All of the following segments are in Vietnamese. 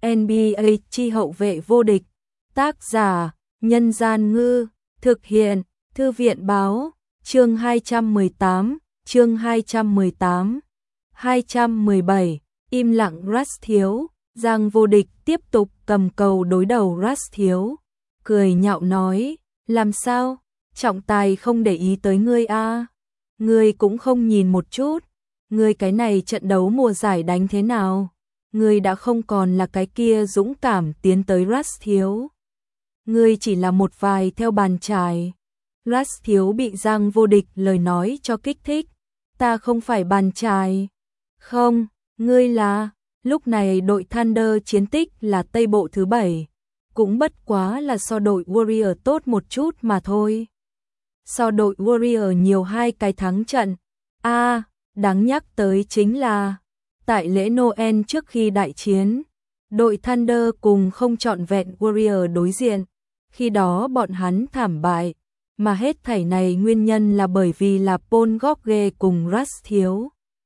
NBA chi hậu vệ vô địch. Tác giả: Nhân Gian Ngư. Thực hiện: Thư viện Báo. Chương 218. Chương 218. 217. Im lặng Russ Thiếu. Giang Vô Địch tiếp tục cầm cầu đối đầu Russ Thiếu. Cười nhạo nói: làm sao? Trọng tài không để ý tới ngươi à? Ngươi cũng không nhìn một chút. Ngươi cái này trận đấu mùa giải đánh thế nào? Ngươi đã không còn là cái kia dũng cảm tiến tới Russ Thiếu. Ngươi chỉ là một vài theo bàn chải. Russ Thiếu bị Giang Vô Địch lời nói cho kích thích. Ta không phải bàn chải. Không, ngươi là. Lúc này đội Thunder chiến tích là Tây Bộ thứ 7. Cũng bất quá là so đội Warrior tốt một chút mà thôi. So đội Warrior nhiều 2 cái thắng trận. Đáng nhắc tới chính là tại lễ Noel trước khi đại chiến, đội Thunder cùng không trọn vẹn Warrior đối diện. Khi đó bọn hắn thảm bại, mà hết thảy này nguyên nhân là bởi vì là Paul George cùng Russ Thiếu.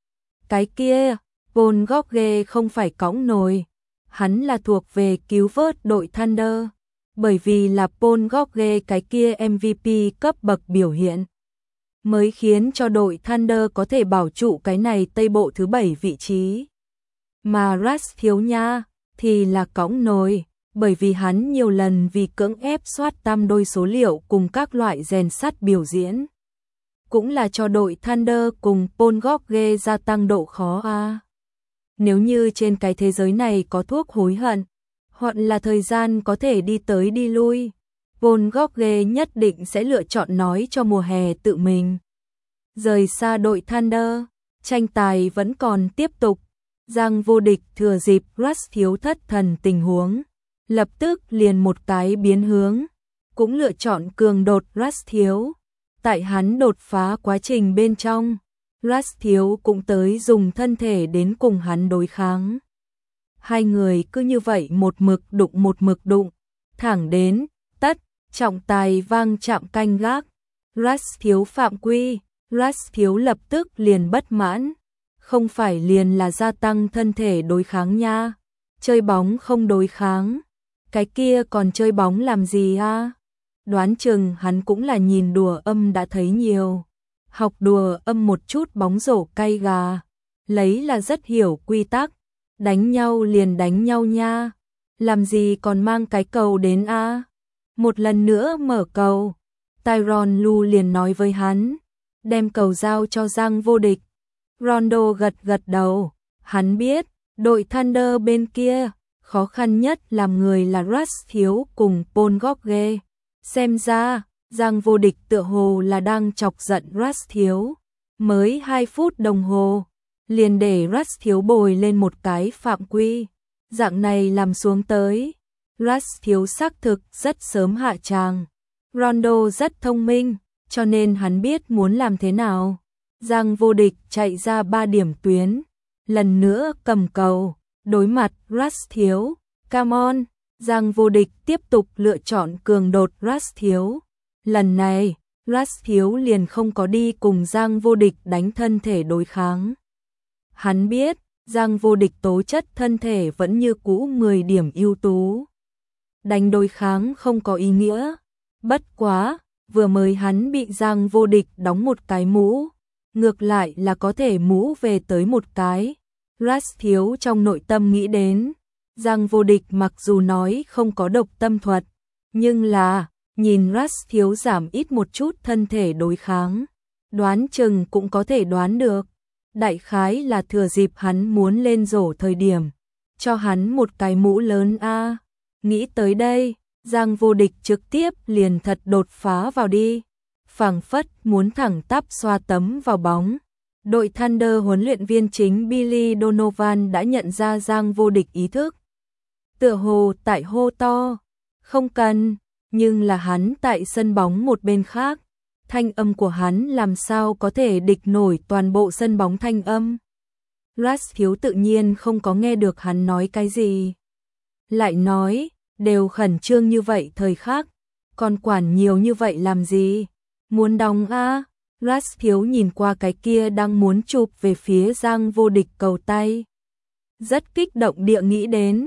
Cái kia, Paul George không phải cõng nồi, hắn là thuộc về cứu vớt đội Thunder, bởi vì là Paul George cái kia MVP cấp bậc biểu hiện, mới khiến cho đội Thunder có thể bảo trụ cái này Tây Bộ thứ 7 vị trí. Mà Russ Thiếu nha, thì là cõng nồi, bởi vì hắn nhiều lần vì cưỡng ép soát tam đôi số liệu cùng các loại rèn sắt biểu diễn. Cũng là cho đội Thunder cùng Paul George gia tăng độ khó a. Nếu như trên cái thế giới này có thuốc hối hận, hoặc là thời gian có thể đi tới đi lui, Paul George nhất định sẽ lựa chọn nói cho mùa hè tự mình rời xa đội Thunder. Tranh tài vẫn còn tiếp tục. Giang Vô Địch thừa dịp Russ Thiếu thất thần tình huống, lập tức liền một cái biến hướng, cũng lựa chọn cường đột Russ Thiếu. Tại hắn đột phá quá trình bên trong, Russ Thiếu cũng tới dùng thân thể đến cùng hắn đối kháng. Hai người cứ như vậy một mực đụng, thẳng đến tất trọng tài vang chạm canh gác. Russ Thiếu phạm quy, Russ Thiếu lập tức liền bất mãn. Không phải liền là gia tăng thân thể đối kháng nha, chơi bóng không đối kháng, cái kia còn chơi bóng làm gì a? Đoán chừng hắn cũng là nhìn đùa âm đã thấy nhiều, học đùa âm một chút bóng rổ cay gà, lấy là rất hiểu quy tắc, đánh nhau liền đánh nhau nha, làm gì còn mang cái cầu đến a? Một lần nữa mở cầu, Tyronn Lue liền nói với hắn, đem cầu giao cho Giang Vô Địch. Rondo gật đầu, hắn biết, đội Thunder bên kia, khó khăn nhất làm người là Russ Thiếu cùng Paul George. Xem ra, Giang Vô Địch tựa hồ là đang chọc giận Russ Thiếu. Mới 2 phút đồng hồ, liền để Russ Thiếu bồi lên một cái phạm quy. Dạng này làm xuống tới, Russ Thiếu xác thực rất sớm hạ tràng. Rondo rất thông minh, cho nên hắn biết muốn làm thế nào. Giang Vô Địch chạy ra 3 điểm tuyến, lần nữa cầm cầu, đối mặt Russ Thiếu. Come on, Giang Vô Địch tiếp tục lựa chọn cường đột Russ Thiếu. Lần này, Russ Thiếu liền không có đi cùng Giang Vô Địch đánh thân thể đối kháng. Hắn biết, Giang Vô Địch tố chất thân thể vẫn như cũ 10 điểm ưu tú. Đánh đối kháng không có ý nghĩa. Bất quá, vừa mới hắn bị Giang Vô Địch đóng một cái mũ, ngược lại là có thể mũ về tới một cái. Russ Thiếu trong nội tâm nghĩ đến, Giang Vô Địch mặc dù nói không có độc tâm thuật, nhưng là, nhìn Russ Thiếu giảm ít một chút thân thể đối kháng, đoán chừng cũng có thể đoán được. Đại khái là thừa dịp hắn muốn lên rổ thời điểm, cho hắn một cái mũ lớn a. Nghĩ tới đây, Giang Vô Địch trực tiếp liền thật đột phá vào đi, phảng phất muốn thẳng tắp xoa tấm vào bóng. Đội Thunder huấn luyện viên chính Billy Donovan đã nhận ra Giang Vô Địch ý thức. Tựa hồ tại hô to, không cần, nhưng là hắn tại sân bóng một bên khác, thanh âm của hắn làm sao có thể địch nổi toàn bộ sân bóng thanh âm. Russ Thiếu tự nhiên không có nghe được hắn nói cái gì. Lại nói, đều khẩn trương như vậy thời khắc, còn quản nhiều như vậy làm gì? Muốn đóng a? Russ Thiếu nhìn qua cái kia đang muốn chụp về phía Giang Vô Địch cầu tay. Rất kích động địa nghĩ đến,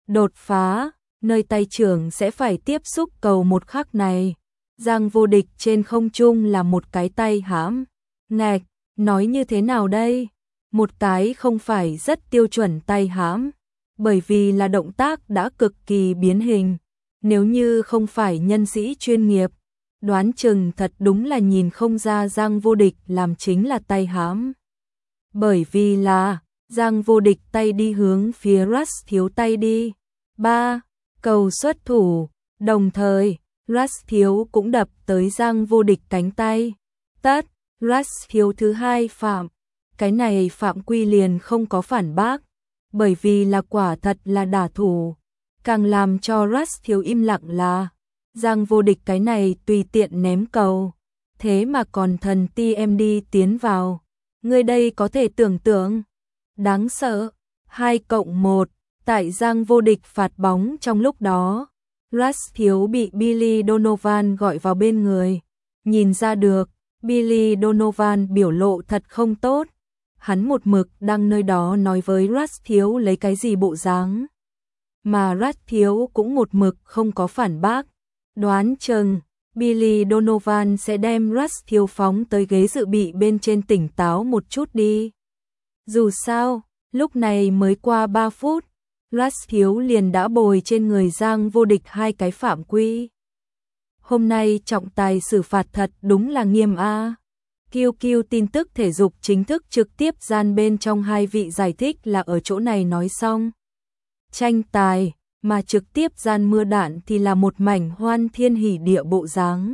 đột phá, nơi tay trưởng sẽ phải tiếp xúc cầu một khắc này. Giang Vô Địch trên không trung là một cái tay hãm. Ngạch, nói như thế nào đây? Một cái không phải rất tiêu chuẩn tay hãm, bởi vì là động tác đã cực kỳ biến hình. Nếu như không phải nhân sĩ chuyên nghiệp, đoán chừng thật đúng là nhìn không ra Giang Vô Địch làm chính là tay hãm. Bởi vì là Giang Vô Địch tay đi hướng phía Rush Thiếu tay đi. 3. Cầu xuất thủ, đồng thời Rush Thiếu cũng đập tới Giang Vô Địch cánh tay. Tất, Rush Thiếu thứ hai phạm. Cái này phạm quy liền không có phản bác, bởi vì là quả thật là đả thủ. Càng làm cho Rush Thiếu im lặng là Giang Vô Địch cái này tùy tiện ném cầu, thế mà còn thần TMD tiến vào. Người đây có thể tưởng tượng. Đáng sợ. 2+1, tại Giang Vô Địch phạt bóng trong lúc đó, Rush Thiếu bị Billy Donovan gọi vào bên người. Nhìn ra được, Billy Donovan biểu lộ thật không tốt. Hắn một mực đang nơi đó nói với Rush Thiếu lấy cái gì bộ dáng. Mà Rush Thiếu cũng một mực không có phản bác. Đoán chừng Billy Donovan sẽ đem Rush Thiếu phóng tới ghế dự bị bên trên tỉnh táo một chút đi. Dù sao, lúc này mới qua 3 phút, Rush Thiếu liền đã bồi trên người Giang Vô Địch 2 cái phạm quy. Hôm nay trọng tài xử phạt thật đúng là nghiêm a. QQ tin tức thể dục chính thức trực tiếp gian bên trong 2 vị giải thích là ở chỗ này nói xong. Tranh tài, mà trực tiếp gian mưa đạn thì là một mảnh hoan thiên hỉ địa bộ dáng.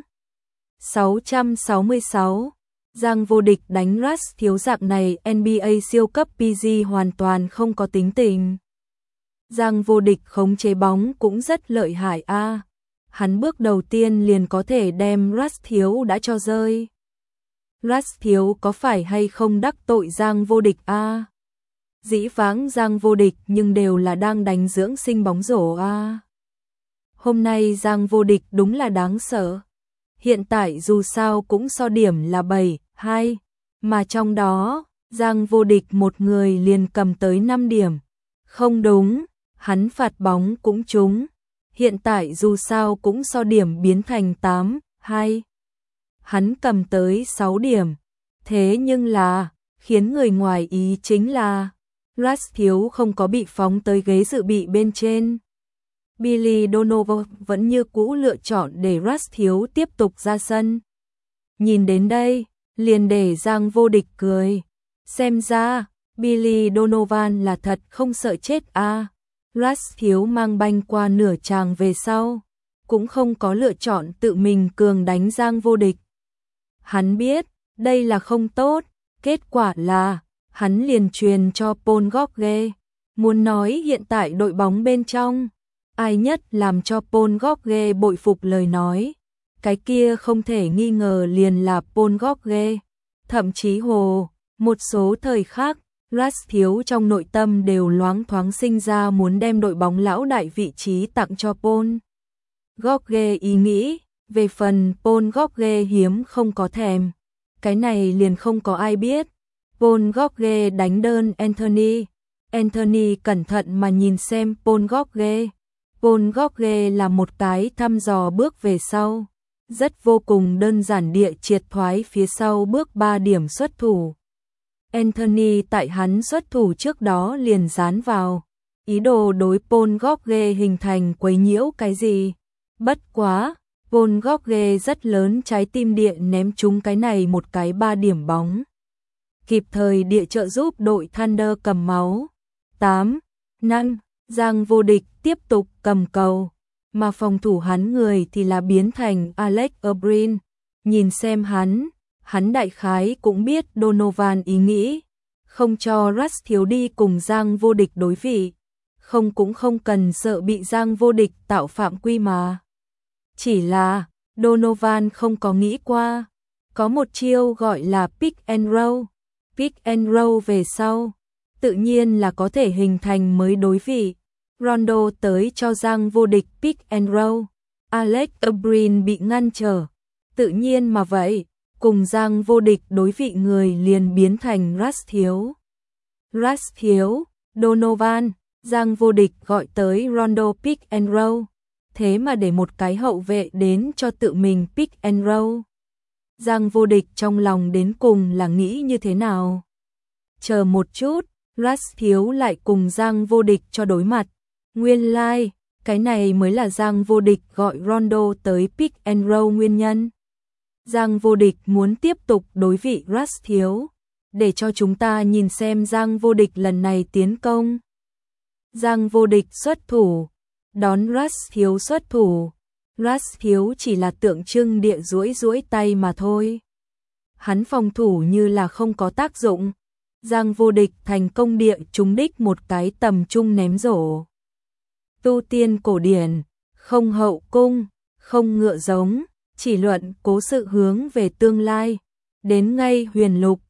666. Giang Vô Địch đánh Rush Thiếu dạng này NBA siêu cấp PG hoàn toàn không có tính tình. Giang Vô Địch khống chế bóng cũng rất lợi hại a. Hắn bước đầu tiên liền có thể đem Rush Thiếu đã cho rơi. Rush Thiếu có phải hay không đắc tội Giang Vô Địch a? Dĩ vãng Giang Vô Địch nhưng đều là đang đánh dưỡng sinh bóng rổ a. Hôm nay Giang Vô Địch đúng là đáng sợ. Hiện tại dù sao cũng so điểm là 7-2, mà trong đó, Giang Vô Địch một người liền cầm tới 5 điểm. Không đúng, hắn phạt bóng cũng trúng. Hiện tại dù sao cũng so điểm biến thành 8-2. Hắn cầm tới 6 điểm. Thế nhưng là, khiến người ngoài ý chính là Rush Thiếu không có bị phóng tới ghế dự bị bên trên. Billy Donovan vẫn như cũ lựa chọn để Rush Thiếu tiếp tục ra sân. Nhìn đến đây, liền để Giang Vô Địch cười. Xem ra, Billy Donovan là thật không sợ chết a. Rush Thiếu mang banh qua nửa tràng về sau, cũng không có lựa chọn tự mình cường đánh Giang Vô Địch. Hắn biết, đây là không tốt, kết quả là, hắn liền truyền cho Paul George. Muốn nói hiện tại đội bóng bên trong, ai nhất làm cho Paul George bội phục lời nói, cái kia không thể nghi ngờ liền là Paul George. Thậm chí một số thời khác, Rush Thiếu trong nội tâm đều loáng thoáng sinh ra muốn đem đội bóng lão đại vị trí tặng cho Paul George ý nghĩ. Về phần Paul George hiếm không có thèm, cái này liền không có ai biết. Paul George đánh đơn Anthony. Anthony cẩn thận mà nhìn xem Paul George. Paul George là một cái thăm dò bước về sau, rất vô cùng đơn giản địa triệt thoái phía sau bước 3 điểm xuất thủ. Anthony tại hắn xuất thủ trước đó liền dán vào, ý đồ đối Paul George hình thành quấy nhiễu cái gì. Bất quá, Paul George rất lớn trái tim địa ném trúng cái này một cái 3 điểm bóng. Kịp thời địa trợ giúp đội Thunder cầm máu. 8-5, Giang Vô Địch tiếp tục cầm cầu, mà phòng thủ hắn người thì là biến thành Alex O'Brien. Nhìn xem hắn đại khái cũng biết Donovan ý nghĩ, không cho Rush Thiếu đi cùng Giang Vô Địch đối vị, cũng không cần sợ bị Giang Vô Địch tạo phạm quy mà. Chỉ là, Donovan không có nghĩ qua, có một chiêu gọi là pick and roll. Pick and roll về sau, tự nhiên là có thể hình thành mới đối vị. Rondo tới cho Giang Vô Địch pick and roll. Alex O'Brien bị ngăn trở. Tự nhiên mà vậy, cùng Giang Vô Địch đối vị người liền biến thành Rush Thiếu. Rush Thiếu, Donovan, Giang Vô Địch gọi tới Rondo pick and roll, thế mà để một cái hậu vệ đến cho tự mình pick and roll. Giang Vô Địch trong lòng đến cùng là nghĩ như thế nào? Chờ một chút, Russ Thiếu lại cùng Giang Vô Địch cho đối mặt. Nguyên lai, cái này mới là Giang Vô Địch gọi Rondo tới pick and roll nguyên nhân. Giang Vô Địch muốn tiếp tục đối vị Russ Thiếu, để cho chúng ta nhìn xem Giang Vô Địch lần này tiến công. Giang Vô Địch xuất thủ, đón Russ Thiếu xuất thủ. Russ Thiếu chỉ là tượng trưng địa duỗi tay mà thôi. Hắn phòng thủ như là không có tác dụng. Giang Vô Địch thành công địa trúng đích một cái tầm trung ném rổ. Tu tiên cổ điển, không hậu cung, không ngựa giống, chỉ luận cố sự hướng về tương lai. Đến ngay huyền lục,